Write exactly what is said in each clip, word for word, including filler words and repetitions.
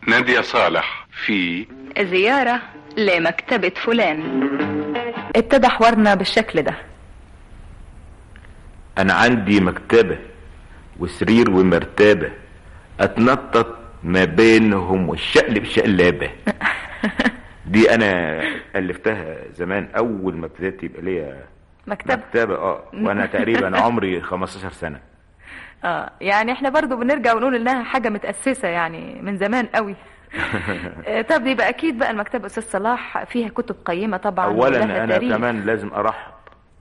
نادية صالح في زيارة لمكتبة فلان. ابتدى حوارنا بالشكل ده: انا عندي مكتبة وسرير ومرتبة اتنطط ما بينهم والشقلب شقلابة. دي انا الفتها زمان اول ما ابتديت يبقى ليا مكتبة مكتبة اه وانا تقريبا عمري خمستاشر سنة. اه يعني احنا برضو بنرجع ونقول انها حاجة متأسسة يعني من زمان قوي. طب يبقى اكيد بقى المكتبة استاذ صلاح فيها كتب قيمة طبعا. اولا انا تاريخ. كمان لازم ارحب.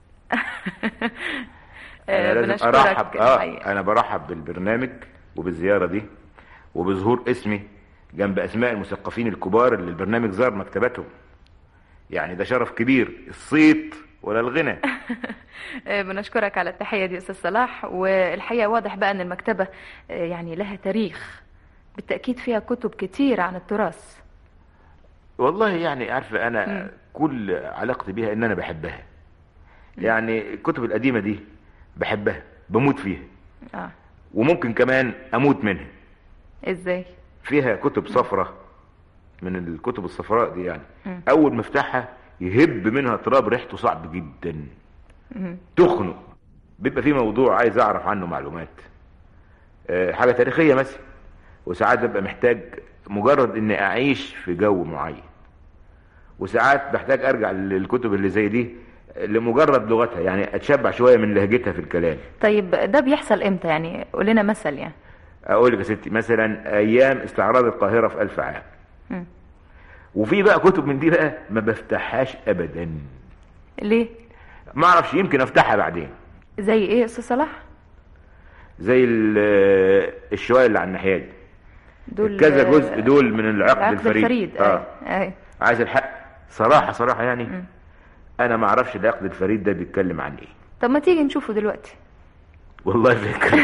انا لازم بنشكرك ارحب اه الحقيقة. انا برحب بالبرنامج وبالزيارة دي وبظهور اسمي جنب اسماء المثقفين الكبار اللي البرنامج زار مكتبتهم. يعني ده شرف كبير، الصيت ولا الغنى. بنشكرك على التحية دي استاذ صلاح. والحقيقة واضح بقى ان المكتبة يعني لها تاريخ، بالتأكيد فيها كتب كتير عن التراث. والله يعني عارفة انا مم. كل علاقتي بيها ان انا بحبها. يعني الكتب القديمة دي بحبها بموت فيها. اه وممكن كمان اموت منها. ازاي؟ فيها كتب صفرة من الكتب الصفراء دي يعني مم. اول ما افتحها يهب منها تراب ريحته صعب جدا. مم. تخنق. بيبقى في موضوع عايز اعرف عنه معلومات، أه حاجة تاريخية مثلا، وساعات ببقى محتاج مجرد اني اعيش في جو معين، وساعات بحتاج ارجع للكتب اللي زي دي لمجرد لغتها، يعني اتشبع شوية من لهجتها في الكلام. طيب ده بيحصل امتى يعني؟ قول لنا مثل يعني. اقول لك يا ستي مثلا ايام استعراض القاهرة في الف عام. مم. وفي بقى كتب من دي بقى ما بفتحهاش ابدا. ليه؟ ما اعرفش، يمكن افتحها بعدين. زي ايه يا استاذ صلاح؟ زي ال- الشوية اللي على الناحية دي دول كذا جزء دول من العقد, العقد الفريد, الفريد. اه اي اي عايز الحق صراحة صراحة يعني. مم. انا ما اعرفش العقد الفريد ده بيتكلم عن ايه. طب ما تيجي نشوفه دلوقتي. والله فكرة.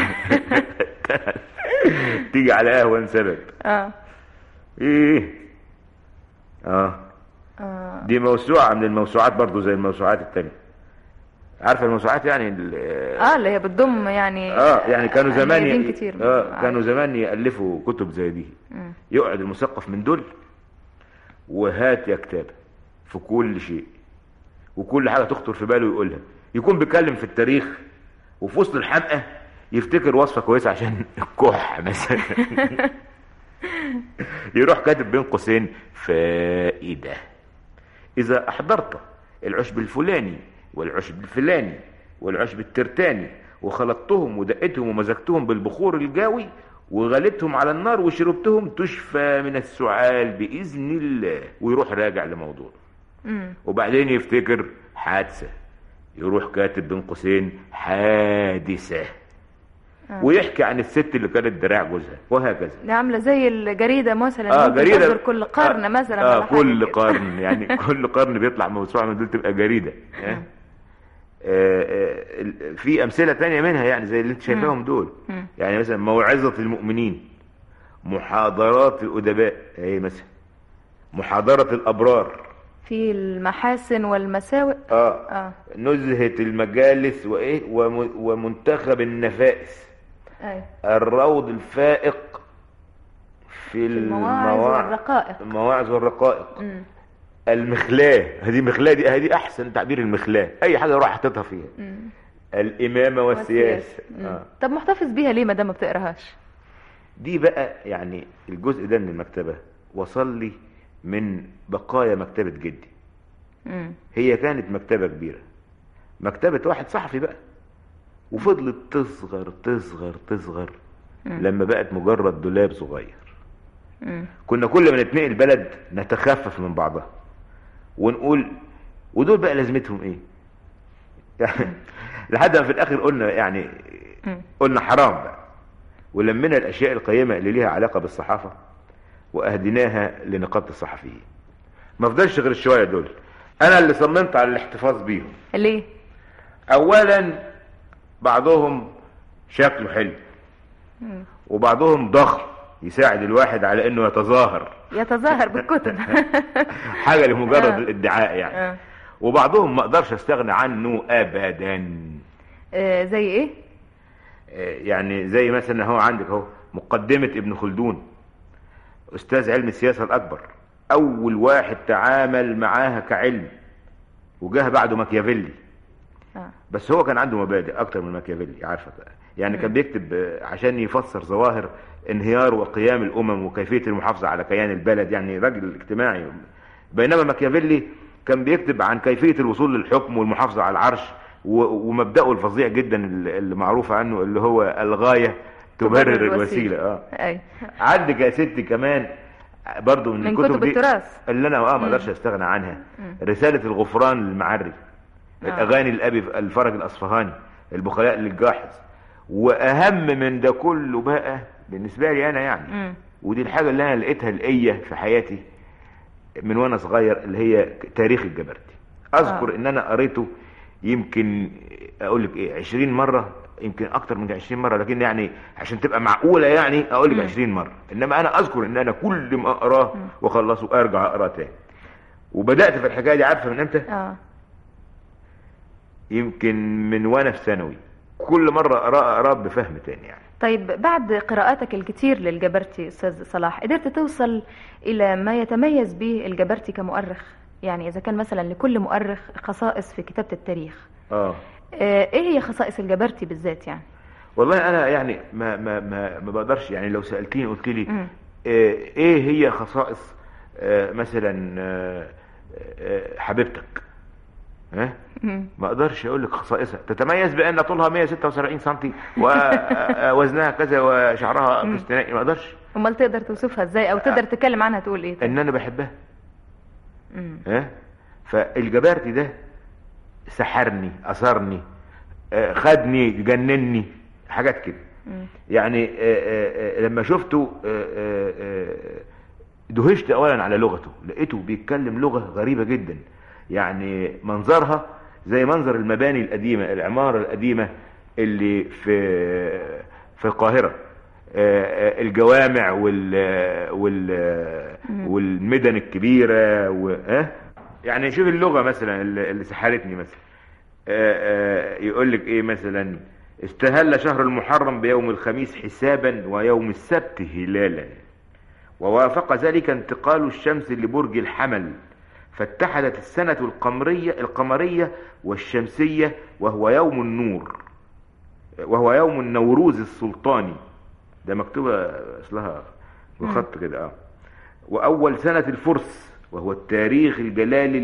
تيجي على قهوة سبب. اه ايه اه اه دي موسوعة من الموسوعات برضو زي الموسوعات التانية. عارفة الموسوعات يعني ال- اه اللي هي بتضم يعني اه يعني كانوا زمان مؤلفين ي... كتير. اه كانوا زمان يألفوا كتب زي دي. مم. يقعد المثقف من دول وهات يا كتاب في كل شيء وكل حاجة تخطر في باله يقولها. يكون بيتكلم في التاريخ وفي وسط الحمقى يفتكر وصفة كويسة عشان الكح مثلا. يروح كاتب بين قوسين فائدة: إذا أحضرت العشب الفلاني والعشب الفلاني والعشب الترتاني وخلطتهم ودقتهم ومزجتهم بالبخور الجاوي وغلبتهم على النار وشربتهم تشفى من السعال بإذن الله. ويروح راجع لموضوع. مم. وبعدين يفتكر حادثة يروح كاتب بين قوسين حادثة. آه. ويحكي عن الست اللي كانت دراع جوزها وهكذا. دي عاملة زي الجريدة مثلا. اه ممكن جريدة تصدر كل قرن آه مثلا آه ولا حاجة كل كده. قرن يعني كل قرن بيطلع موسوعة من دول تبقى جريدة. آه. آه آه في أمثلة تانية منها يعني زي اللي انت شايفاهم دول. مم. يعني مثلا موعظة المؤمنين، محاضرات الأدباء، اهي مثلا محاضرة الأبرار، في المحاسن والمساوئ. آه. اه نزهة المجالس وإيه وم- ومنتخب النفائس، اي الروض الفائق في المواعظ المواع- والرقائق. المواعظ والرقائق، مم. المخلاة. هذه مخلاة دي هذه أحسن تعبير. المخلاة أي حاجة أروح حطيتها فيها. مم. الإمامة والسياسة. مم. آه. طب محتفظ بيها ليه ما دام ما بتقراهاش؟ دي بقى يعني الجزء ده من المكتبة وصل لي من بقايا مكتبة جدي. مم. هي كانت مكتبة كبيرة، مكتبة واحد صحفي بقى، وفضلت تصغر تصغر تصغر مم. لما بقت مجرد دولاب صغير. مم. كنا كل ما نتنقل بلد نتخفف من بعضها ونقول ودول بقى لازمتهم ايه يعني. لحد ما في الاخر قلنا يعني مم. قلنا حرام بقى، ولمنا الاشياء القيمة اللي ليها علاقة بالصحافة واهديناها لنقابة الصحفيين. ما فضلش غير الشوية دول. انا اللي صممت على الاحتفاظ بيهم. ليه؟ اولا بعضهم شكله حلو، مم. وبعضهم ضخم يساعد الواحد على انه يتظاهر يتظاهر بالكتب. حاجة لمجرد آه. الادعاء يعني. آه. وبعضهم ما اقدرش استغنى عنه ابدا. آه زي ايه؟ آه، يعني زي مثلا هو عندك اهو مقدمة ابن خلدون استاذ علم السياسة الاكبر، اول واحد تعامل معاها كعلم، وجاه بعده ماكيافيلي. آه. بس هو كان عنده مبادئ اكتر من ماكيافيلي، عارفه يعني. م. كان بيكتب عشان يفسر ظواهر انهيار وقيام الامم وكيفيه المحافظه على كيان البلد، يعني راجل اجتماعي. بينما ماكيافيلي كان بيكتب عن كيفيه الوصول للحكم والمحافظه على العرش، ومبدأه الفظيع جدا اللي معروف عنه اللي هو الغايه تبرر الوسيله. اه اي عندك يا ستي كمان برضو من, من الكتب كتب دي التراث اللي انا اه ما اقدرش استغنى عنها، مم. رساله الغفران للمعري، آه. الاغاني الابي الفرج الاصفهاني، البخلاء للجاحظ. واهم من ده كله بقى بالنسبه لي انا يعني، مم. ودي الحاجه اللي انا لقيتها لقيه في حياتي من وانا صغير، اللي هي تاريخ الجبرتي. اذكر آه. ان انا قريته يمكن اقول لك ايه عشرين مره، يمكن اكتر من عشرين مره، لكن يعني عشان تبقى معقوله يعني اقول لك عشرين مره. انما انا اذكر ان انا كل ما اقراه واخلصه ارجع اقراه تاني. وبدات في الحكايه دي عارفه من امتى؟ اه يمكن من وانا في ثانوي، كل مره اقراه اقراه بفهم تاني يعني. طيب بعد قراءاتك الكتير للجبرتي استاذ صلاح، قدرت توصل الى ما يتميز به الجبرتي كمؤرخ؟ يعني اذا كان مثلا لكل مؤرخ خصائص في كتابه التاريخ، اه ايه هي خصائص الجبرتي بالذات يعني؟ والله انا يعني ما ما ما, ما بقدرش يعني. لو سالتيني قلت لي م. ايه هي خصائص مثلا حبيبتك، ها ما اقدرش اقول لك خصائصها. تتميز بان طولها مية وستة وسبعين سنتي ووزنها كذا وشعرها فستاني، ما اقدرش. امال تقدر توصفها ازاي او تقدر تتكلم عنها تقول ايه؟ ان انا بحبها. امم ها فالجبرتي ده سحرني، اثرني، خدني، جنني، حاجات كده يعني. لما شفته دهشت اولا على لغته، لقيته بيتكلم لغة غريبة جدا يعني. منظرها زي منظر المباني القديمة، العمارة القديمة اللي في في القاهرة، الجوامع وال وال والمدن الكبيرة و... يعني شوف اللغة مثلا اللي سحرتني مثلا. يقول لك ايه مثلا؟ استهل شهر المحرم بيوم الخميس حسابا ويوم السبت هلالا، ووافق ذلك انتقال الشمس لبرج الحمل، فاتحدت السنة القمرية القمرية والشمسية، وهو يوم النور، وهو يوم النوروز السلطاني. ده مكتوبة اصلها بخط كده. اه واول سنة الفرس، وهو التاريخ الجلالي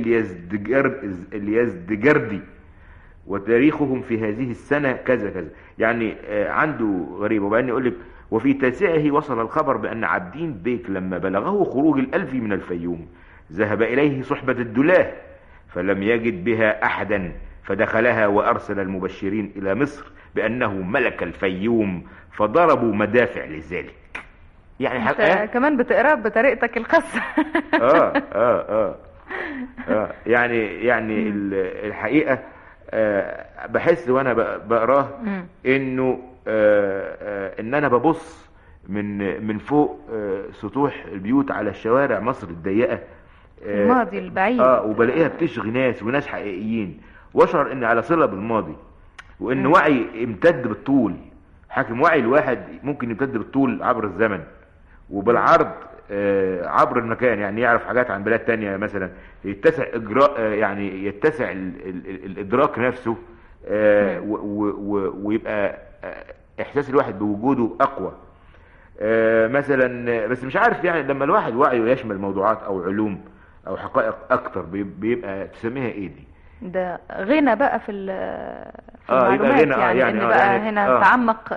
اليزدجردي، وتاريخهم في هذه السنة كذا كذا يعني. آه عنده غريب. وبعدين يقول لك وفي تاسعه وصل الخبر بأن عبدين بيك لما بلغه خروج الألفي من الفيوم ذهب إليه صحبة الدلاه فلم يجد بها أحدا، فدخلها وأرسل المبشرين إلى مصر بأنه ملك الفيوم، فضربوا مدافع لذلك. يعني حقا كمان بتقرأ بطريقتك الخاصة. آه, آه, آه, آه يعني يعني الحقيقة آه بحس وانا بقراه انه آه آه ان انا ببص من من فوق آه سطوح البيوت على الشوارع مصر الضيقه، آه الماضي البعيد، اه وبلاقيها بتشغي ناس وناس حقيقيين، واشعر اني على صله بالماضي، وان وعي امتد بالطول. حاكم وعي الواحد ممكن يمتد بالطول عبر الزمن وبالعرض آه عبر المكان، يعني يعرف حاجات عن بلاد تانية مثلا، يتسع اجراء آه يعني يتسع ال ال ال الادراك نفسه، آه و و ويبقى آه احساس الواحد بوجوده اقوى. آه مثلا بس مش عارف يعني لما الواحد وعيه يشمل موضوعات او علوم او حقائق اكتر بيبقى تسميها ايه دي؟ ده غنى بقى في في آه المعلومات غنى يعني, يعني ان آه بقى يعني هنا آه تعمق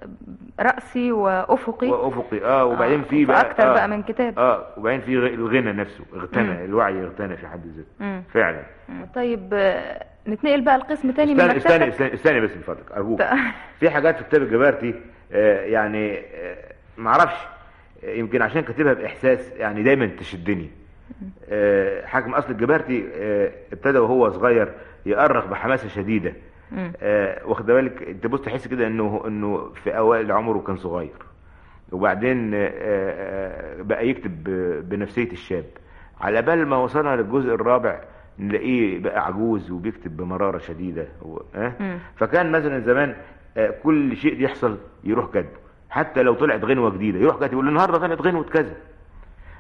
رأسي وافقي وافقي اه وبعدين آه في بقى اكتر آه بقى من كتاب اه وبعدين في الغنى نفسه اغتنى، مم. الوعي اغتنى في حد ذاته فعلا. مم. طيب نتنقل بقى القسم تاني من مكتبك. استني استني استني بس من فضلك ارجوك. في حاجات في كتاب الجبرتي آه يعني آه معرفش، يمكن عشان كاتبها باحساس يعني دايما تشدني. آه حاكم اصل الجبرتي آه ابتدى وهو صغير يأرخ بحماسه شديده، آه واخد بالك انت بص تحس كده انه انه في اوائل عمره كان صغير، وبعدين آه آه بقى يكتب بنفسيه الشاب، على بال ما وصلنا للجزء الرابع نلاقيه بقى عجوز وبيكتب بمراره شديده. آه فكان مثلا زمان آه كل شيء يحصل يروح كاتبه، حتى لو طلعت غنوه جديده يروح كاتب يقول النهارده طلعت غنوه كذا،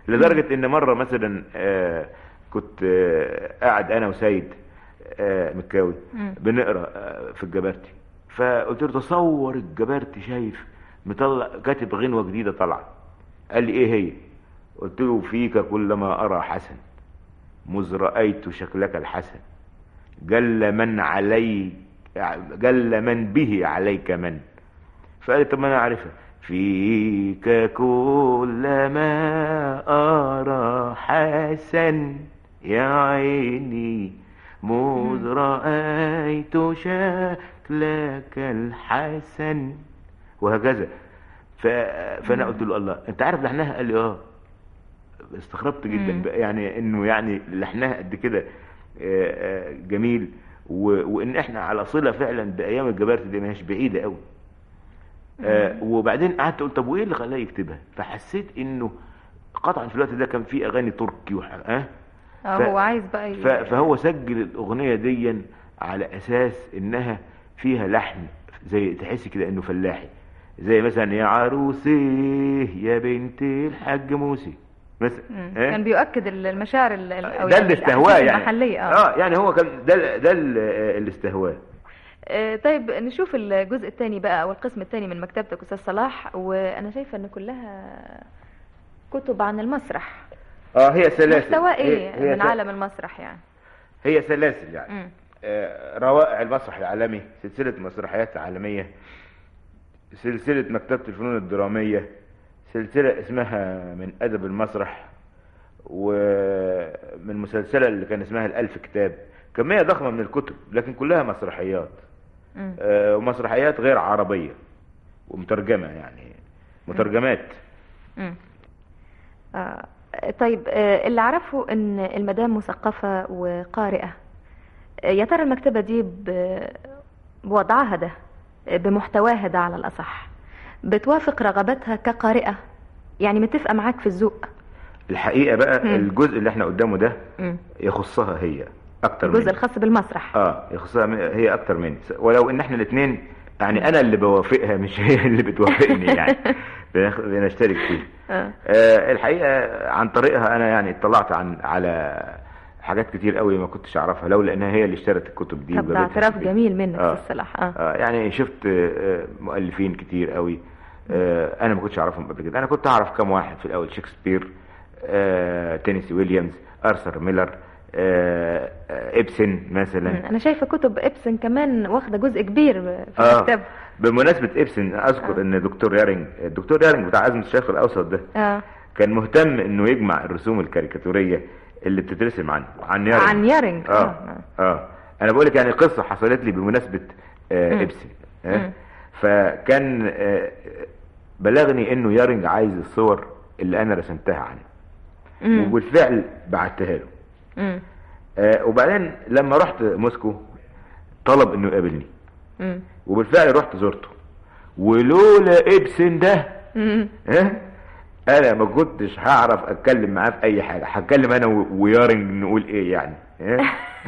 لدرجة ان مرة مثلا آه كنت آه قاعد انا وسيد آه مكاوي بنقرا آه في الجبرتي، فقلت له تصور الجبرتي شايف مطلع كاتب غنوة جديدة طالعة. قال لي ايه هي؟ قلت له فيك كلما ارى حسن مذ رأيت شكلك الحسن جل من علي جل من به عليك من. فقال لي طب ما انا عارفها، فيك كلما ارى حسن يا عيني مذ رأيت شكلك الحسن، وهكذا. ف... فانا قلت له الله انت عارف لحنها؟ قال لي اه. استغربت جدا بقى يعني انه يعني لحنها قد كده جميل، و... وان احنا على صله فعلا بايام الجبرتي دي ما هيش بعيده قوي. آه وبعدين قعدت اقول طب وايه اللي خلاه يكتبها؟ فحسيت انه قطعا في الوقت ده كان في اغاني تركي وح... اه ف... هو عايز بقى ي... ف... فهو سجل الاغنيه دي على اساس انها فيها لحن زي تحس كده انه فلاحي، زي مثلا يا عروسي يا بنت الحاج موسي مثلا. اه؟ كان بيؤكد المشاعر ال... او ده اللي استهواه يعني المحليه. اه, آه يعني هو كان ده ده اللي استهواه. آه طيب نشوف الجزء الثاني بقى او القسم الثاني من مكتبتك استاذ صلاح، وانا شايفه ان كلها كتب عن المسرح. اه هي سلاسل. محتوى ايه هي من عالم المسرح يعني؟ هي سلاسل يعني آه روائع المسرح العالمي، سلسله مسرحيات عالميه، سلسله مكتبه الفنون الدراميه، سلسله اسمها من ادب المسرح، ومن مسلسله اللي كان اسمها الالف كتاب. كميه ضخمه من الكتب لكن كلها مسرحيات آه ومسرحيات غير عربيه ومترجمه يعني مترجمات. امم آه طيب آه اللي عرفه ان المدام مثقفه وقارئه، آه يا ترى المكتبه دي بوضعها ده بمحتواها ده على الاصح بتوافق رغباتها كقارئه؟ يعني متفقه معاك في الذوق؟ الحقيقه بقى مم. الجزء اللي احنا قدامه ده مم. يخصها هي اكتر مني. الجزء الخاص بالمسرح اه يخصها هي اكتر مني، ولو ان احنا الاثنين يعني انا اللي بوافقها مش هي اللي بتوافقني يعني بنشترك فيه. آه. آه الحقيقه عن طريقها انا يعني اطلعت عن على حاجات كتير قوي ما كنتش اعرفها لولا انها هي اللي اشترت الكتب دي. طب ده اعتراف جميل منك آه. الصلاح. آه. اه يعني شفت آه مؤلفين كتير قوي آه انا ما كنتش اعرفهم قبل كده. انا كنت اعرف كم واحد في الاول، شكسبير، آه تينيسي ويليامز، ارثر ميلر، آه آه ابسن مثلا. انا شايفه كتب ابسن كمان واخده جزء كبير في آه. الكتاب. بمناسبه ابسن اذكر آه. ان دكتور يارينج الدكتور يارينج بتاع ازمه الشرق الاوسط ده آه. كان مهتم انه يجمع الرسوم الكاريكاتوريه اللي بتترسم عنه عن يارينج. عن يارينج اه اه, آه. انا بقول لك يعني قصه حصلت لي بمناسبه آه ابسن. آه. فكان آه بلغني انه يارينج عايز الصور اللي انا رسمتها عنه، مم. وبالفعل بعتها له. آه وبعدين لما رحت موسكو طلب انه يقابلني، مم. وبالفعل رحت زرته، ولولا ابسن ده ها انا ما كنتش هعرف اتكلم معاه في اي حاجه. هتكلم انا ويارينج نقول ايه يعني؟ يعني,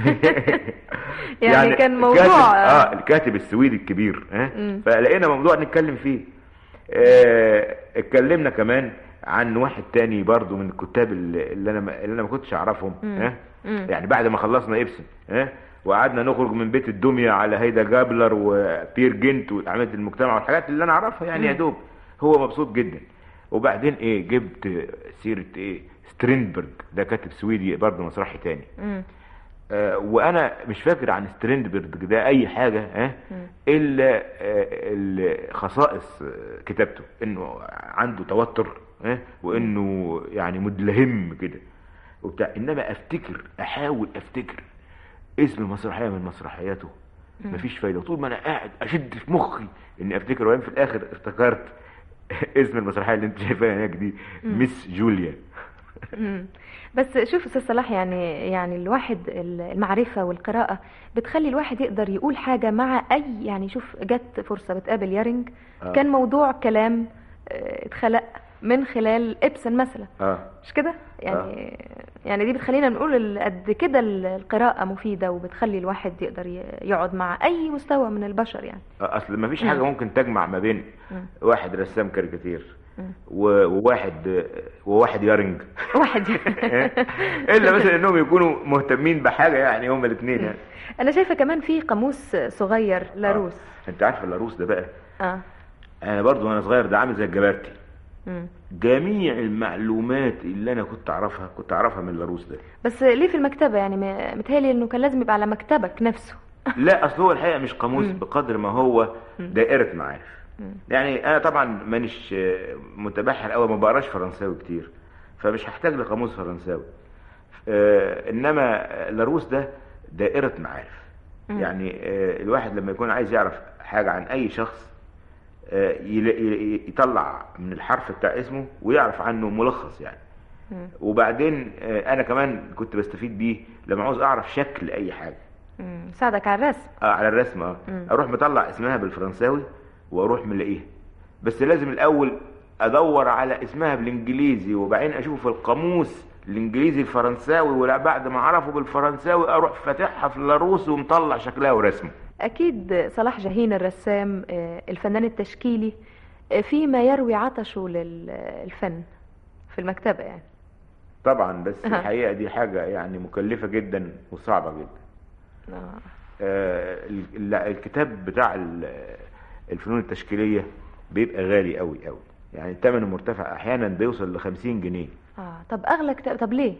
يعني كان موضوع كاتب اه الكاتب السويدي الكبير ها فلقينا موضوع نتكلم فيه. آه اتكلمنا كمان عن واحد تاني برضو من الكتاب اللي, اللي انا اللي انا ما كنتش اعرفهم ها يعني بعد ما خلصنا ابسن ها وقعدنا نخرج من بيت الدميه على هيدا جابلر وبير جنت واعمال المجتمع والحاجات اللي انا اعرفها يعني يا دوب. هو مبسوط جدا. وبعدين ايه جبت سيره ايه ستريندبرج ده كاتب سويدي برضه مسرحي تاني. آه وانا مش فاكر عن ستريندبرج ده اي حاجه ها الا آه خصائص كتابته انه عنده توتر ها وانه يعني مدلهم كده وبتاع. انما افتكر احاول افتكر اسم مسرحيه من مسرحياته مفيش فايده. طول ما انا قاعد اشد في مخي اني افتكر، وبعدين في الاخر افتكرت اسم المسرحيه اللي انت شايفاها هناك دي مس جوليا. بس شوف استاذ صلاح يعني يعني الواحد المعرفه والقراءه بتخلي الواحد يقدر يقول حاجه مع اي يعني شوف جت فرصه بتقابل يارينج آه. كان موضوع كلام اتخلق من خلال ابسن مثلا آه. مش كده يعني آه. يعني دي بتخلينا نقول قد كده القراءه مفيده وبتخلي الواحد يقدر يقعد مع اي مستوى من البشر يعني. اصل ما فيش حاجه ممكن تجمع ما بين م. واحد رسام كاريكاتير وواحد وواحد يارنج واحد الا مثلا انهم يكونوا مهتمين بحاجه يعني هم الاثنين يعني. انا شايفه كمان في قاموس صغير لاروس. آه. انت عارف اللاروس ده بقى؟ اه انا برضو وانا صغير ده عامل زي الجبرتي. مم. جميع المعلومات اللي انا كنت اعرفها كنت اعرفها من اللاروس ده. بس ليه في المكتبه يعني؟ متهيألي انه كان لازم يبقى على مكتبك نفسه. لا اصل هو الحقيقه مش قاموس بقدر ما هو دائره معارف. يعني انا طبعا مانيش متبحر قوي، ما بقراش فرنساوي كتير، فمش هحتاج لقاموس فرنساوي. آه انما لاروس ده دائره معارف. يعني آه الواحد لما يكون عايز يعرف حاجه عن اي شخص آه يطلع من الحرف بتاع اسمه ويعرف عنه ملخص يعني. وبعدين آه انا كمان كنت بستفيد بيه لما عاوز اعرف شكل اي حاجه. ساعدك على الرسم. اه على الرسم. اه اروح مطلع اسمها بالفرنساوي واروح ملاقيها، بس لازم الاول ادور على اسمها بالانجليزي وبعدين اشوف في القاموس الانجليزي الفرنساوي، ولا بعد ما اعرفه بالفرنساوي اروح فاتحها في اللاروس ومطلع شكلها ورسمه. اكيد صلاح جاهين الرسام الفنان التشكيلي فيما يروي عطشه للفن في المكتبه يعني. طبعا، بس الحقيقه دي حاجه يعني مكلفه جدا وصعبه جدا. آه. آه الكتاب بتاع الفنون التشكيلية بيبقى غالي قوي قوي، يعني ثمنه مرتفع، احيانا بيوصل لخمسين جنيه. اه طب اغلى كتاب، طب ليه؟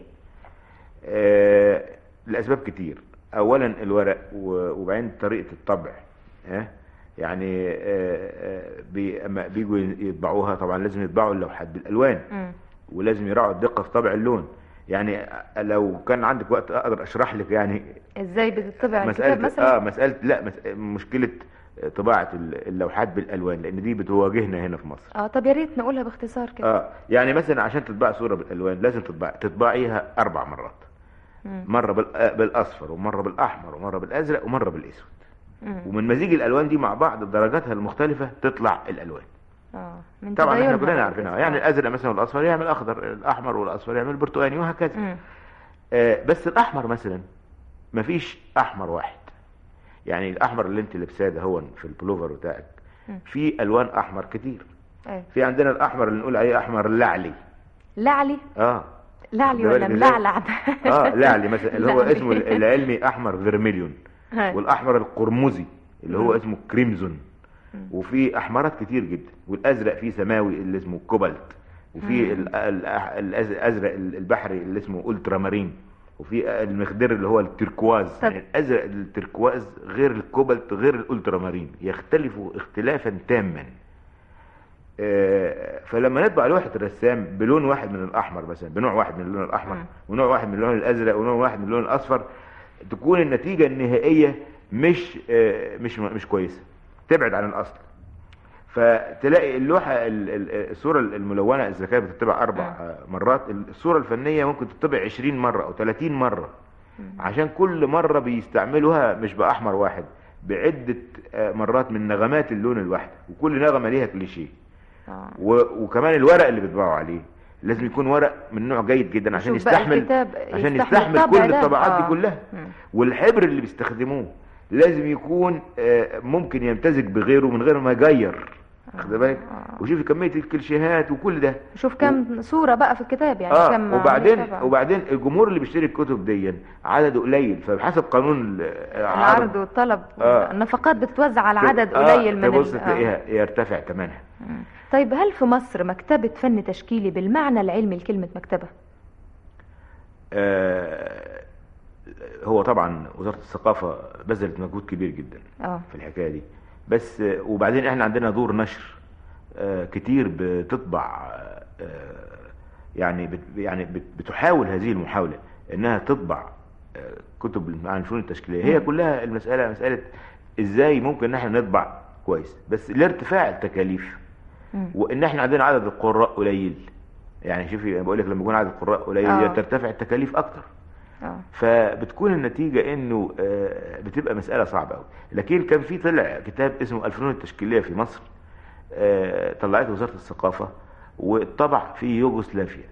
آه لاسباب كتير. اولا الورق، وبعدين طريقة الطبع. ها يعني آه بي اما بيجوا يطبعوها طبعا لازم يطبعوا اللوحات بالالوان. م. ولازم يراعوا الدقة في طبع اللون. يعني لو كان عندك وقت اقدر اشرح لك يعني ازاي بتطبع الكتاب مثلا. اه مساله لا مسألة مشكله طباعه اللوحات بالالوان، لان دي بتواجهنا هنا في مصر. اه طب يا ريت نقولها باختصار كده. اه يعني مثلا عشان تطبع صوره بالالوان لازم تطبع تطبعيها اربع مرات. مم. مره بالاصفر ومره بالاحمر ومره بالازرق ومره بالاسود. مم. ومن مزيج الالوان دي مع بعض درجاتها المختلفه تطلع الالوان. اه طبعا احنا كلنا عارفينها، يعني الازرق مثلا والاصفر يعمل اخضر، الاحمر والاصفر يعمل برتقاني، وهكذا. آه بس الاحمر مثلا مفيش احمر واحد. يعني الاحمر اللي انت لابساه ده هو في البلوفر بتاعك في الوان احمر كتير. أيه. في عندنا الاحمر اللي نقول عليه احمر لعلي. لعلي؟ اه لعلي ولا ملعلع؟ اه لعلي مثلا اللي هو اسمه العلمي احمر فيرميليون. والاحمر القرمزي اللي هو اسمه كريمزون. وفي احمرات كتير جدا. والازرق فيه سماوي اللي اسمه كوبالت. وفي الازرق البحري اللي اسمه الترا مارين. وفي المخضر اللي هو التركواز. يعني الازرق التركواز غير الكوبالت غير الالترا مارين، يختلفوا اختلافا تاما. آه فلما نطبع لوحه الرسام بلون واحد من الاحمر مثلا، بنوع واحد من اللون الاحمر م. ونوع واحد من اللون الازرق ونوع واحد من اللون الاصفر، تكون النتيجه النهائيه مش آه مش مش كويسه، تبعد عن الاصل. فتلاقي اللوحه الصوره الملونه اذا كانت بتطبع اربع مرات، الصوره الفنيه ممكن تطبع عشرين مره او ثلاثين مره، عشان كل مره بيستعملوها مش باحمر واحد، بعده مرات من نغمات اللون الواحد، وكل نغمه ليها كليشيه. وكمان الورق اللي بيطبعوا عليه لازم يكون ورق من نوع جيد جدا عشان يستحمل عشان يستحمل كل الطبعات دي كلها. والحبر اللي بيستخدموه لازم يكون ممكن يمتزج بغيره من غير ما يغير. خد بالك. وشوفي كميه الكليشيهات وكل ده. شوف كم و... صوره بقى في الكتاب يعني. آه كم وبعدين وبعدين الجمهور اللي بيشتري الكتب دي عدده قليل، فبحسب قانون العرض والطلب آه النفقات بتتوزع على عدد قليل آه من تبص تلاقيها آه. يرتفع ثمنها. طيب هل في مصر مكتبه فن تشكيلي بالمعنى العلمي لكلمه مكتبه؟ آه هو طبعا وزاره الثقافه بذلت مجهود كبير جدا أوه. في الحكايه دي، بس وبعدين احنا عندنا دور نشر آه كتير بتطبع آه يعني بت يعني بت بتحاول هذه المحاوله انها تطبع آه كتب عن الفنون التشكيليه. هي كلها المساله مساله ازاي ممكن ان احنا نطبع كويس، بس لارتفاع التكاليف وان احنا عندنا عدد القراء قليل. يعني شوفي انا بقول لك لما يكون عدد القراء قليل ترتفع التكاليف اكتر. أوه. فبتكون النتيجة انه بتبقى مسألة صعبة قوي. لكن كان في طلع كتاب اسمه الفنون التشكيلية في مصر، طلعته وزارة الثقافة واتطبع في يوغوسلافيا.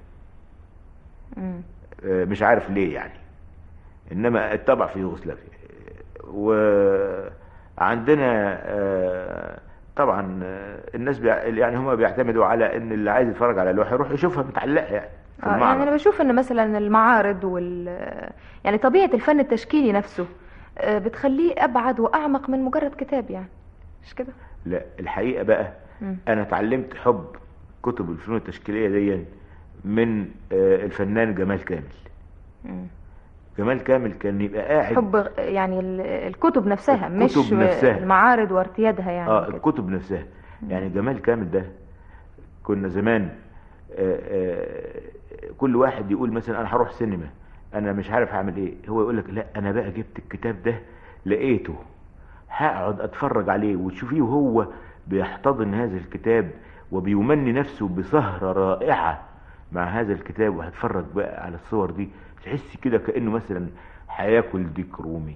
مش عارف ليه يعني، انما اتطبع في يوغوسلافيا. وعندنا طبعا الناس بيع... يعني هم بيعتمدوا على ان اللي عايز يتفرج على لوحه يروح يشوفها متعلقه يعني في آه المعرض. يعني انا بشوف ان مثلا المعارض وال يعني طبيعة الفن التشكيلي نفسه آه، بتخليه ابعد واعمق من مجرد كتاب، يعني مش كده؟ لا الحقيقه بقى مم. انا اتعلمت حب كتب الفنون التشكيليه دي من آه، الفنان جمال كامل. مم. جمال كامل كان يبقى قاعد حب يعني ال- الكتب نفسها، مش الكتب نفسها. المعارض وارتيادها يعني اه كده. الكتب نفسها. يعني جمال كامل ده كنا زمان آه، آه، كل واحد يقول مثلا انا هروح سينما، انا مش عارف هعمل ايه، هو يقول لك لا انا بقى جبت الكتاب ده لقيته هقعد اتفرج عليه، وتشوفيه وهو بيحتضن هذا الكتاب وبيمني نفسه بسهرة رائعة مع هذا الكتاب، وهتفرج بقى على الصور دي تحس كده كأنه مثلا هياكل ديك رومي،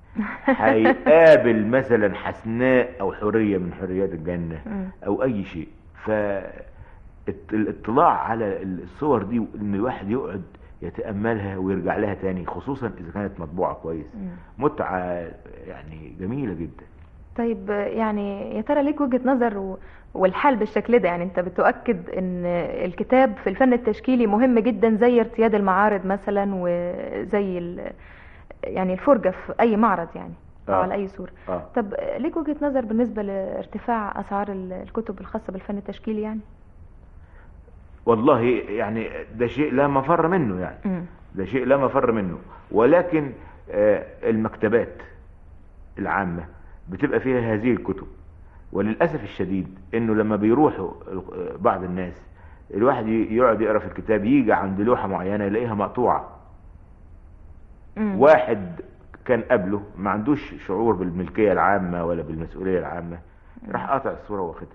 هيقابل مثلا حسناء او حورية من حوريات الجنة او اي شيء. فالاطلاع على الصور دي ان الواحد يقعد يتأملها ويرجع لها تاني، خصوصا اذا كانت مطبوعة كويس، متعة يعني جميلة جدا. طيب يعني يا ترى ليك وجهة نظر و... والحال بالشكل ده، يعني انت بتؤكد ان الكتاب في الفن التشكيلي مهم جدا زي ارتياد المعارض مثلا، وزي ال... يعني الفرجة في اي معرض يعني او آه. على اي صورة. آه. طب ليك وجهة نظر بالنسبة لارتفاع اسعار ال- الكتب الخاصة بالفن التشكيلي يعني؟ والله يعني ده شيء لا مفر منه، يعني مم. ده شيء لا مفر منه، ولكن آه، المكتبات العامة بتبقى فيها هذه الكتب، وللأسف الشديد انه لما بيروحوا آه، بعض الناس الواحد ي- يقعد يقرا في الكتاب يجي عند لوحة معينة يلاقيها مقطوعة. مم. واحد كان قبله ما عندوش شعور بالملكية العامة ولا بالمسؤولية العامة، راح قاطع الصورة واخدها،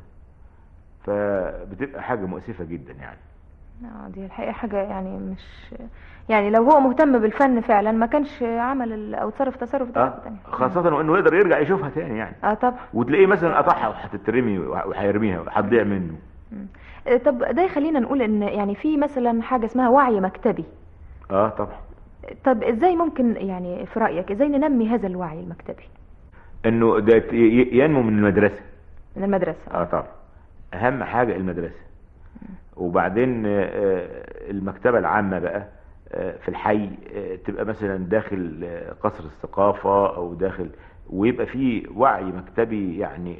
فبتبقى حاجة مؤسفة جدا يعني. اه دي الحقيقة حاجة يعني مش، يعني لو هو مهتم بالفن فعلا ما كانش عمل ال... او تصرف تصرف ده اه تاني. خاصة وانه يقدر يرجع يشوفها تاني يعني. اه طبعا. وتلاقيه مثلا قطعها وهتترمي وهيرميها وهتضيع منه. مم. آه، طب ده يخلينا نقول ان يعني في مثلا حاجة اسمها وعي مكتبي. اه طبعا. طب ازاي ممكن يعني في رأيك ازاي ننمي هذا الوعي المكتبي؟ انه ده ي- ي- ينمو من المدرسة. من المدرسة. اه طبعا اهم حاجة المدرسة. وبعدين آه، آه، المكتبة العامة بقى آه، في الحي آه، تبقى مثلا داخل آه، قصر الثقافة او داخل، ويبقى فيه وعي مكتبي، يعني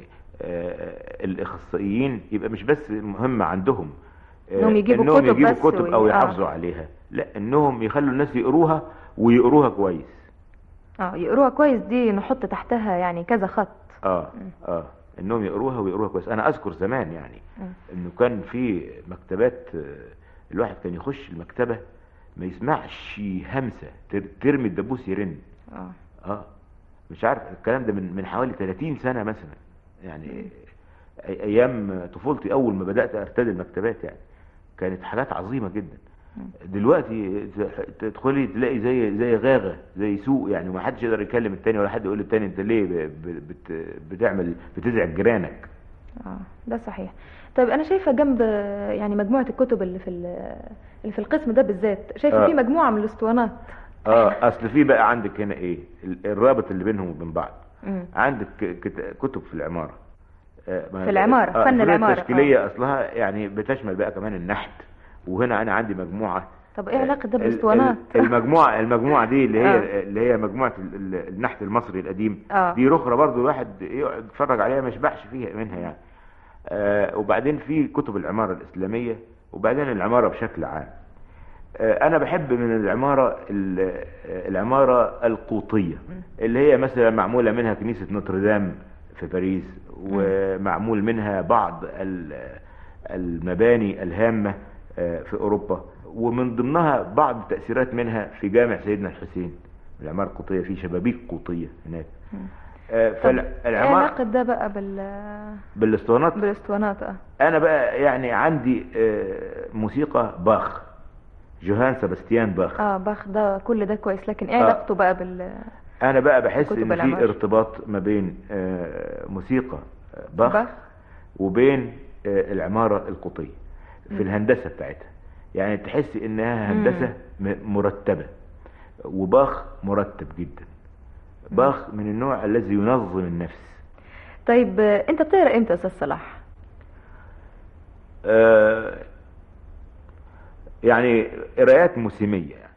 آه، الاخصائيين يبقى مش بس مهم عندهم آه، انهم يجيبوا انهم كتب يجيبوا بس كتب وي- او آه. يحافظوا عليها، لا انهم يخلوا الناس يقروها ويقروها كويس. اه يقروها كويس دي نحط تحتها يعني كذا خط. اه اه انهم يقروها ويقروها كويس. انا اذكر زمان يعني مم. انه كان في مكتبات آه، الواحد كان يخش المكتبة ما يسمعش همسة تر- ترمي الدبوس يرن. اه اه مش عارف الكلام ده من من حوالي ثلاثين سنة مثلا يعني، أي- ايام طفولتي اول ما بدأت ارتدي المكتبات يعني كانت حاجات عظيمة جدا. دلوقتي ت- تدخلي تلاقي زي زي غاغة زي سوق يعني، وما حدش يقدر يكلم التاني ولا حد يقول للتاني انت ليه ب- ب- بت بتعمل بتزعج جيرانك. اه ده صحيح. طيب انا شايفه جنب يعني مجموعه الكتب اللي في ال- اللي في القسم ده بالذات شايفه آه. في مجموعه من الاسطوانات. اه اصل في بقى عندك هنا ايه ال- الرابط اللي بينهم وبين بعض. مم. عندك كت- كتب في العمارة آه، ما- في العمارة، آه، فن الفنون العمارة، التشكيلية اصلها يعني بتشمل بقى كمان النحت، وهنا انا عندي مجموعة. طب ايه علاقه ده ال- بالاسطوانات؟ ال- المجموعة المجموعة دي اللي هي آه. اللي هي مجموعة ال- ال- النحت المصري القديم. آه. دي رخرة برضو الواحد يقعد يتفرج عليها ما يشبعش فيها منها يعني. آه، وبعدين في كتب العمارة الإسلامية، وبعدين العمارة بشكل عام. آه، انا بحب من العمارة ال- آه، العمارة القوطية اللي هي مثلا معمولة منها كنيسة نوتردام في باريس، ومعمول منها بعض ال- المباني الهامة آه، في اوروبا، ومن ضمنها بعض تأثيرات منها في جامع سيدنا الحسين. العمارة القوطية في شبابيك قوطية هناك. آه، طب ايه فالعمارة علاقه ده بقى بال بالاسطوانات. بالاسطوانات؟ اه انا بقى يعني عندي آه، موسيقى باخ، جوهان سباستيان باخ. اه باخ ده كل ده كويس، لكن ايه آه. علاقته بقى بال انا بقى بحس كتب ان في العمارة. ارتباط ما بين آه، موسيقى آه، باخ باخ؟ وبين آه، العمارة القوطية في الهندسة بتاعتها. يعني تحس انها هندسة م- مرتبة، وباخ مرتب جدا. باخ من النوع الذي ينظم النفس. طيب انت بتقرا امتى يا استاذ صلاح؟ آه يعني قراءات موسميه يعني.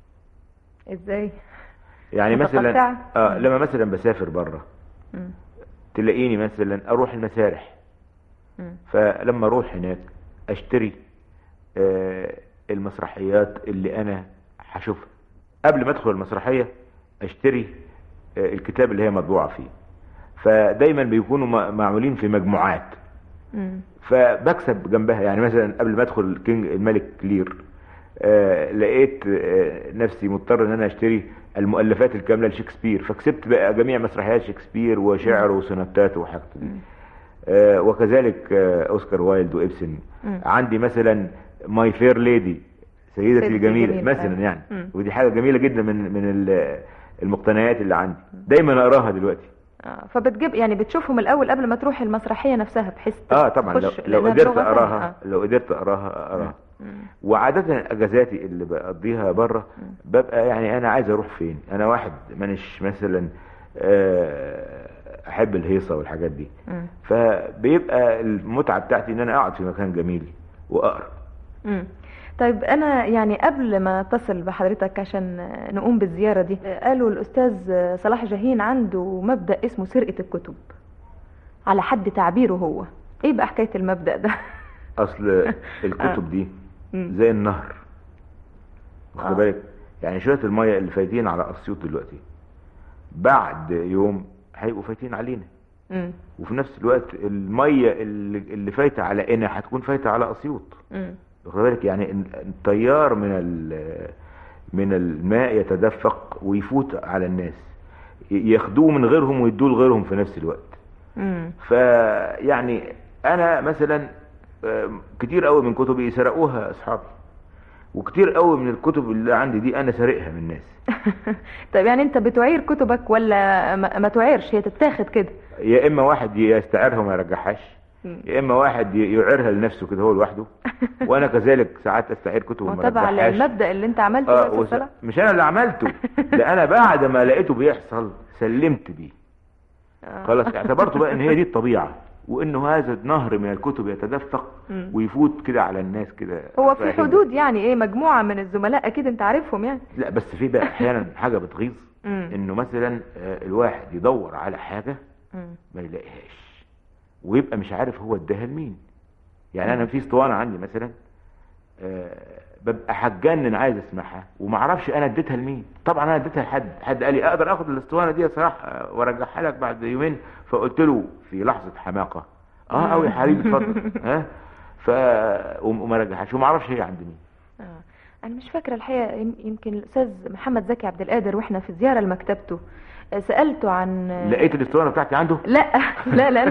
ازاي؟ يعني مثلا متقطعة؟ آه مم. لما مثلا بسافر بره مم. تلاقيني مثلا اروح المسارح، مم. فلما اروح هناك اشتري آه المسرحيات اللي انا هشوفها. قبل ما ادخل المسرحيه اشتري آه الكتاب اللي هي مطبوعه فيه. فدايما بيكونوا م- معمولين في مجموعات، مم. فبكسب جنبها. يعني مثلا قبل ما ادخل كينج الملك لير آه لقيت آه نفسي مضطر ان انا اشتري المؤلفات الكامله لشكسبير، فكسبت بقى جميع مسرحيات شكسبير وشعره وسوناتاته وحاجته دي. مم. آه وكذلك آه اوسكار وايلد وابسن. مم. عندي مثلا ماي فير ليدي، سيدتي سيدتي الجميله الجميلة، مثلا أيوة. يعني. مم. ودي حاجه جميله جدا من من ال- المقتنيات اللي عندي، دايما اقراها دلوقتي. آه. فبتجيب يعني بتشوفهم الاول قبل ما تروح المسرحيه نفسها بحيث اه طبعا، لو تخش لو لأنها قدرت بلغة تانية. اقراها آه. لو قدرت اقراها اقراها. مم. وعادة اجازاتي اللي بقضيها بره ببقى يعني انا عايز اروح فين. انا واحد مانيش مثلا آه، احب الهيصة والحاجات دي، مم. فبيبقى المتعة بتاعتي ان انا اقعد في مكان جميل واقرا. مم. طيب انا يعني قبل ما اتصل بحضرتك عشان نقوم بالزيارة دي قالوا الاستاذ صلاح جاهين عنده مبدأ اسمه سرقة الكتب على حد تعبيره هو. ايه بقى حكاية المبدأ ده؟ اصل آه. الكتب دي مم. زي النهر، واخد آه. بالك؟ يعني شوية المية اللي فايتين على اسيوط دلوقتي بعد يوم هيبقوا فايتين علينا. مم. وفي نفس الوقت المية اللي, اللي فايتة على قنا هتكون فايتة على اسيوط، مم. واخد بالك؟ يعني التيار من ال- من الماء يتدفق ويفوت على الناس، ياخدوه من غيرهم ويدوه لغيرهم في نفس الوقت. مم. فيعني انا مثلا آه، كتير قوي من كتبي سرقوها اصحابي، وكتير قوي من الكتب اللي عندي دي انا سارقها من الناس. طيب يعني انت بتعير كتبك ولا ما ما تعيرش، هي تتاخد كده؟ يا اما واحد يستعيرها وما يرجعهاش، مم. يا اما واحد يعيرها لنفسه كده هو لوحده. وانا كذلك ساعات استعير كتب وما وتبع ارجعهاش. للمبدأ اللي انت عملته اه ده وس... الصلاة. مش انا اللي عملته، ده انا بعد ما لقيته بيحصل سلمت بيه. آه. خلاص اعتبرته بقى ان هي دي الطبيعة، وانه هذا النهر من الكتب يتدفق مم. ويفوت كده على الناس كده. هو في رايحين حدود جايين. يعني ايه مجموعة من الزملاء اكيد انت عارفهم يعني. لا بس في بقى احيانا حاجة بتغيظ، مم. انه مثلا آه، الواحد يدور على حاجة مم. ما يلاقيهاش ويبقى مش عارف هو اداها لمين. يعني انا مم. في اسطوانة عندي مثلا آه، ببقى هتجنن عايز اسمعها وما اعرفش انا اديتها لمين. طبعا انا اديتها لحد، حد قال لي اقدر اخد الاسطوانه دي صراحه وارجعها لك بعد يومين، فقلت له في لحظه حماقه اه قوي يا حبيبي اتفضل ها. ف وما رجعهاش وما اعرفش هي عند مين. آه. انا مش فاكره الحقيقه، يم- يمكن الاستاذ محمد زكي عبد القادر واحنا في زياره لمكتبته آه، سالته عن لقيت الاسطوانه بتاعتي عنده. لا لا لا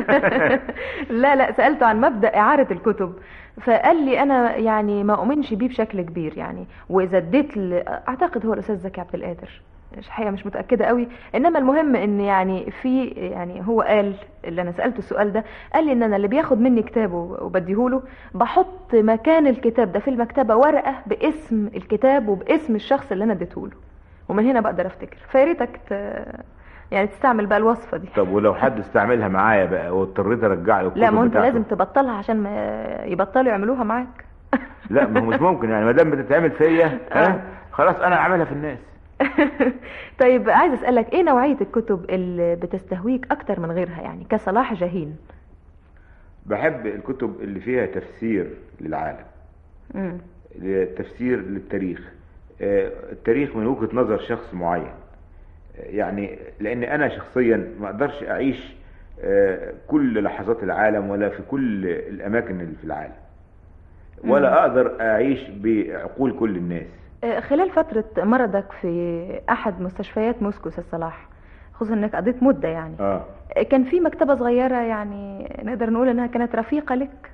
لا لا سالته عن مبدا اعاره الكتب، فقال لي انا يعني ما اؤمنش بيه بشكل كبير يعني، واذا اديت ل... اعتقد هو الاستاذ زكي عبد القادر، مش حقيقه مش متاكده قوي، انما المهم ان يعني في يعني هو قال اللي انا سالته السؤال ده، قال لي ان انا اللي بياخد مني كتابه وبديهوله بحط مكان الكتاب ده في المكتبه ورقه باسم الكتاب وباسم الشخص اللي انا اديتهوله، ومن هنا بقدر افتكر. فياريتك ت... يعني تستعمل بقى الوصفه دي. طب ولو حد استعملها معايا بقى واضطريت ارجع له الكتب لا ما هو انت بتاعته؟ لازم تبطلها عشان ما يبطلوا يعملوها معاك. لا ما هو مش ممكن يعني، ما دام بتتعمل فيا ها خلاص انا اعملها في الناس. طيب عايز اسالك ايه نوعيه الكتب اللي بتستهويك اكتر من غيرها يعني كصلاح جاهين؟ بحب الكتب اللي فيها تفسير للعالم، امم تفسير للتاريخ، آه، التاريخ من وجهة نظر شخص معين. آه، يعني لان انا شخصيا ما اقدرش اعيش آه، كل لحظات العالم ولا في كل الاماكن اللي في العالم، ولا اقدر اعيش بعقول كل الناس. آه، خلال فتره مرضك في احد مستشفيات موسكو استاذ صلاح، خصوصا انك قضيت مده يعني اه آه، كان في مكتبه صغيره يعني نقدر نقول انها كانت رفيقه لك؟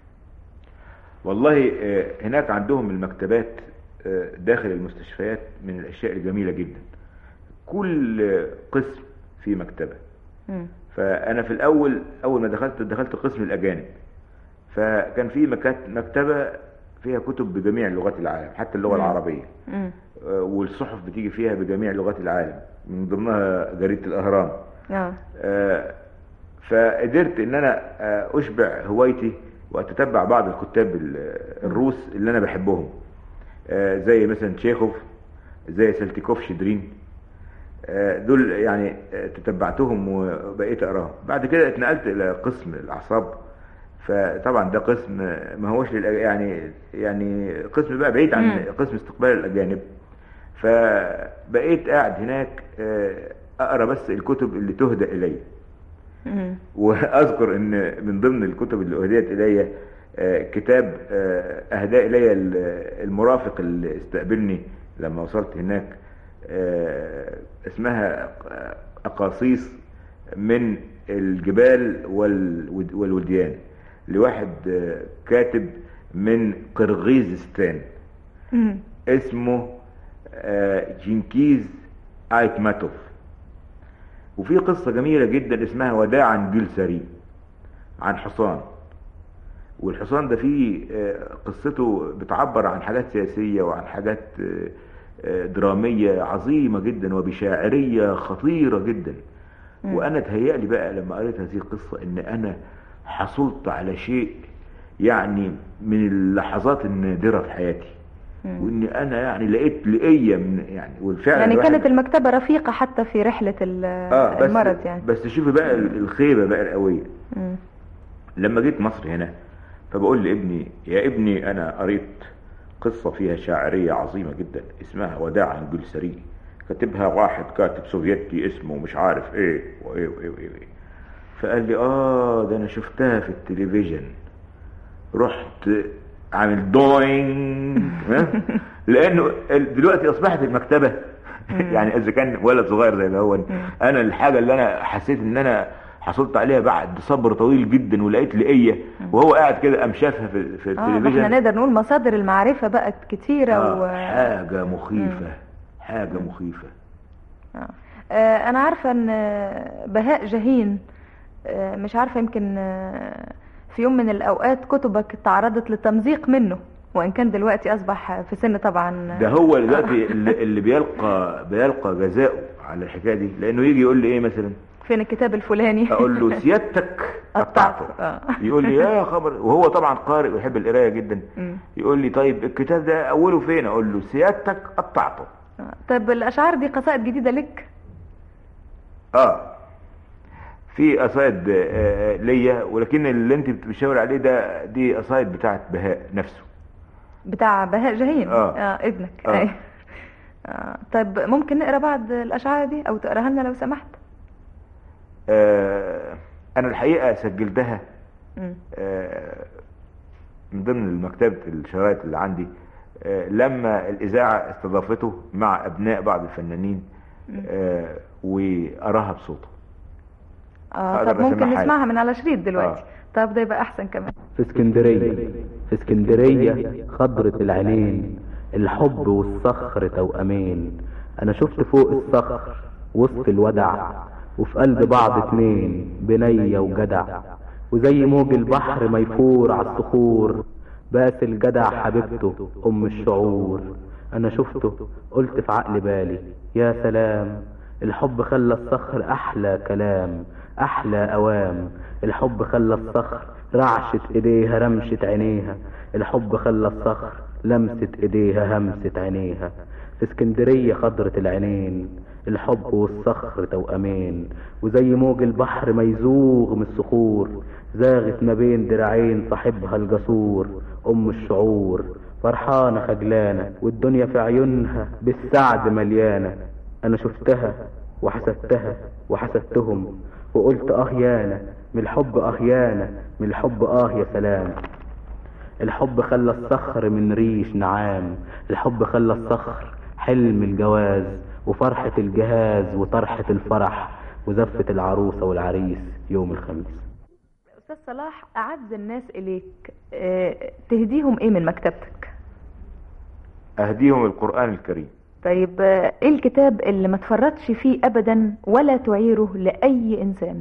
والله آه، هناك عندهم المكتبات آه، داخل المستشفيات من الاشياء الجميلة جدا. كل آه، قسم في مكتبة. امم فانا في الاول اول ما دخلت دخلت قسم الاجانب، فكان في مكات- مكتبة فيها كتب بجميع لغات العالم حتى اللغة مم. العربية، امم آه، والصحف بتيجي فيها بجميع لغات العالم من ضمنها جريدة الاهرام. اه آه، فقدرت ان انا اشبع هوايتي واتتبع بعض الكتاب الروس اللي انا بحبهم، زي مثلا تشيخوف، زي سلتيكوف شدرين، دول يعني تتبعتهم وبقيت اقراهم. بعد كده اتنقلت الى قسم الاعصاب، فطبعا ده قسم ما هوش يعني يعني قسم بقى بعيد عن قسم استقبال الاجانب، فبقيت قاعد هناك اقرا بس الكتب اللي تهدى الي. واذكر ان من ضمن الكتب اللي اهديت الي كتاب اهدى الي المرافق اللي استقبلني لما وصلت هناك، اسمها اقاصيص من الجبال والوديان، لواحد كاتب من قرغيزستان اسمه جينكيز ايتماتوف. وفي قصة جميلة جدا اسمها وداعا جلسري عن حصان، والحصان ده فيه قصته بتعبر عن حاجات سياسية وعن حاجات درامية عظيمة جدا وبشاعرية خطيرة جدا. وانا تهيألي بقى لما قريت هذه القصة ان انا حصلت على شيء يعني من اللحظات النادرة في حياتي، وان انا يعني لقيت لقية من يعني والفعل يعني كانت المكتبة رفيقة حتى في رحلة آه المرض يعني. بس شوفي بقى الخيبة بقى القوية. لما جيت مصر هنا فبقول لابني يا ابني انا قريت قصة فيها شاعرية عظيمة جدا اسمها وداعا جلسري، كاتبها واحد كاتب سوفيتي اسمه مش عارف ايه وايه وايه وايه, وإيه. فقال لي اه ده انا شفتها في التلفزيون. رحت عامل دوينج لانه دلوقتي اصبحت المكتبة يعني اذا كان ولد صغير زي ده هو انا الحاجة اللي انا حسيت ان انا حصلت عليها بعد صبر طويل جدا ولقيت لقية وهو قاعد كده قام شافها في, في التلفزيون. اه احنا نقدر نقول مصادر المعرفة بقت كتيرة. آه و... حاجة مخيفة مم. حاجة مخيفة. آه. آه انا عارفة ان بهاء جاهين آه مش عارفة يمكن آه في يوم من الاوقات كتبك تعرضت للتمزيق منه، وان كان دلوقتي اصبح في سن طبعا. ده هو دلوقتي اللي, اللي بيلقى بيلقى جزاؤه على الحكاية دي، لانه يجي يقول لي ايه مثلا فين الكتاب الفلاني اقول له سيادتك قطعته. يقول لي يا خبر، وهو طبعا قارئ ويحب القرايه جدا. يقول لي طيب الكتاب ده اوله فين؟ اقول له سيادتك قطعته. طيب الاشعار دي قصائد جديده لك؟ اه في قصائد آه ليا، ولكن اللي انت بتشاور عليه ده دي قصائد بتاعت بهاء نفسه، بتاع بهاء جاهين. اه, آه ابنك. آه. آه. طيب ممكن نقرا بعض الاشعار دي او تقراها لنا لو سمحت؟ آه انا الحقيقة سجلتها آه من ضمن مكتبة الشرايط اللي عندي آه لما الاذاعة استضافته مع ابناء بعض الفنانين آه وقراها بصوته. اه طب ممكن نسمعها من على شريط دلوقتي. آه. طب ده يبقى احسن كمان. في اسكندرية في اسكندرية خضرة العينين، الحب والصخر توأمين. انا شفت فوق الصخر وسط الودع، وفي قلب بعض اتنين بنية وجدع، وزي موج البحر ما يفور على الصخور، باس الجدع حبيبته ام الشعور. انا شفته قلت في عقل بالي يا سلام، الحب خلى الصخر احلى كلام احلى اوام. الحب خلى الصخر رعشت ايديها رمشت عينيها، الحب خلى الصخر لمست ايديها همست عينيها. في اسكندرية خضرة العينين، الحب والصخر توأمين، وزي موج البحر ما يزوغ من الصخور، زاغت ما بين دراعين صاحبها الجسور ام الشعور. فرحانة خجلانة والدنيا في عيونها بالسعد مليانة. انا شفتها وحسدتها وحسدتهم، وقلت اه يانا من الحب اه يانا من الحب اه يا سلام. الحب خلى الصخر من ريش نعام، الحب خلى الصخر حلم الجواز وفرحة الجهاز وطرحة الفرح وزفة العروسة والعريس يوم الخميس. أستاذ صلاح، أعز الناس إليك اه تهديهم إيه من مكتبتك؟ أهديهم القرآن الكريم. طيب إيه الكتاب اللي ما تفرطش فيه أبدا ولا تعيره لأي إنسان؟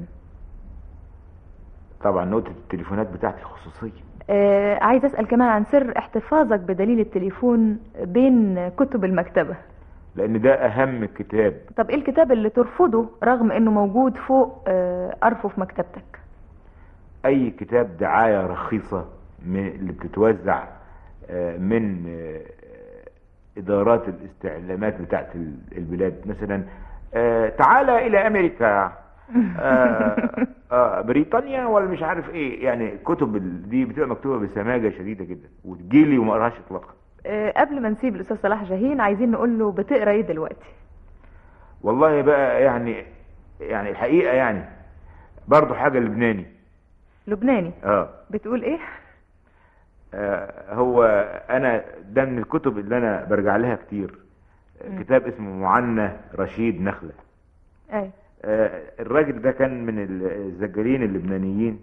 طبعا نوتة التليفونات بتاعتي الخصوصية. آه عايز أسأل كمان عن سر احتفاظك بدليل التليفون بين كتب المكتبة. لان ده اهم كتاب. طب ايه الكتاب اللي ترفضه رغم انه موجود فوق آه، ارفف مكتبتك؟ اي كتاب دعاية رخيصة اللي بتتوزع من ادارات الاستعلامات بتاعت البلاد، مثلا تعالى الى امريكا، بريطانيا ولا مش عارف ايه، يعني كتب دي بتبقى مكتوبة بسماجة شديدة جدا وتجيلي وما اقراهاش اطلاقا. قبل ما نسيب الاستاذ صلاح جاهين عايزين نقول له بتقرا ايه دلوقتي؟ والله بقى يعني يعني الحقيقة يعني برضو حاجة لبناني. لبناني؟ اه. بتقول ايه؟ آه هو انا ده من الكتب اللي انا برجع لها كتير. م. كتاب اسمه معنى رشيد نخلة. اي. آه الراجل ده كان من الزجالين اللبنانيين،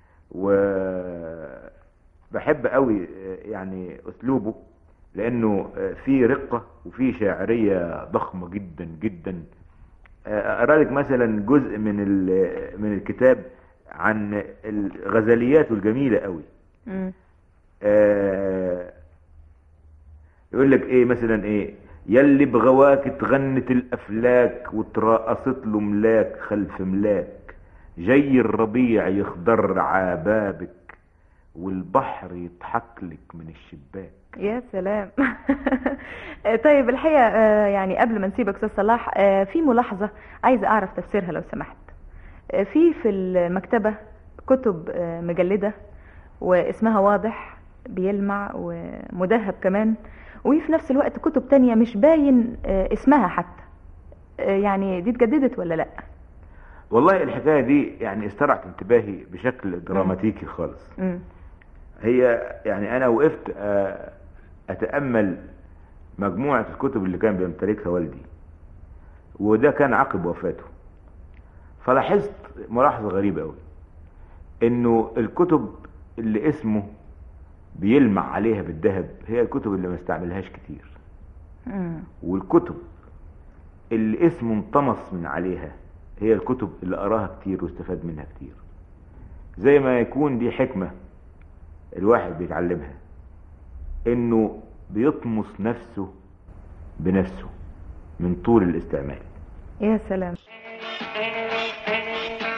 وبحب قوي يعني اسلوبه، لانه فيه رقة وفيه شاعرية ضخمة جدا جدا. اقرا لك مثلا جزء من من الكتاب عن الغزليات الجميلة قوي. م. آه يقول لك ايه مثلا، ايه يلي بغواك تغنت الافلاك وتراقصت له ملاك خلف ملاك، جاي الربيع يخضر عبابك والبحر يضحك لك من الشباك. يا سلام. طيب الحقيقة يعني قبل ما نسيبك استاذ صلاح، في ملاحظة عايزة اعرف تفسيرها لو سمحت. في في المكتبة كتب مجلدة واسمها واضح بيلمع ومدهب كمان، وفي نفس الوقت كتب تانية مش باين اسمها حتى، يعني دي اتجددت ولا لا؟ والله الحكاية دي يعني استرعت انتباهي بشكل دراماتيكي خالص. م. هي يعني انا وقفت اتأمل مجموعة الكتب اللي كان بيمتلكها والدي، وده كان عقب وفاته. فلاحظت ملاحظة غريبة قوي، انه الكتب اللي اسمه بيلمع عليها بالذهب هي الكتب اللي ما استعملهاش كتير، والكتب اللي اسمه انطمس من عليها هي الكتب اللي قراها كتير واستفاد منها كتير. زي ما يكون دي حكمة الواحد بيتعلمها، انه بيطمس نفسه بنفسه من طول الاستعمال. يا سلام.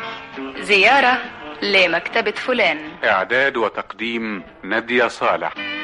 زيارة لمكتبة فلان، اعداد وتقديم نادية صالح.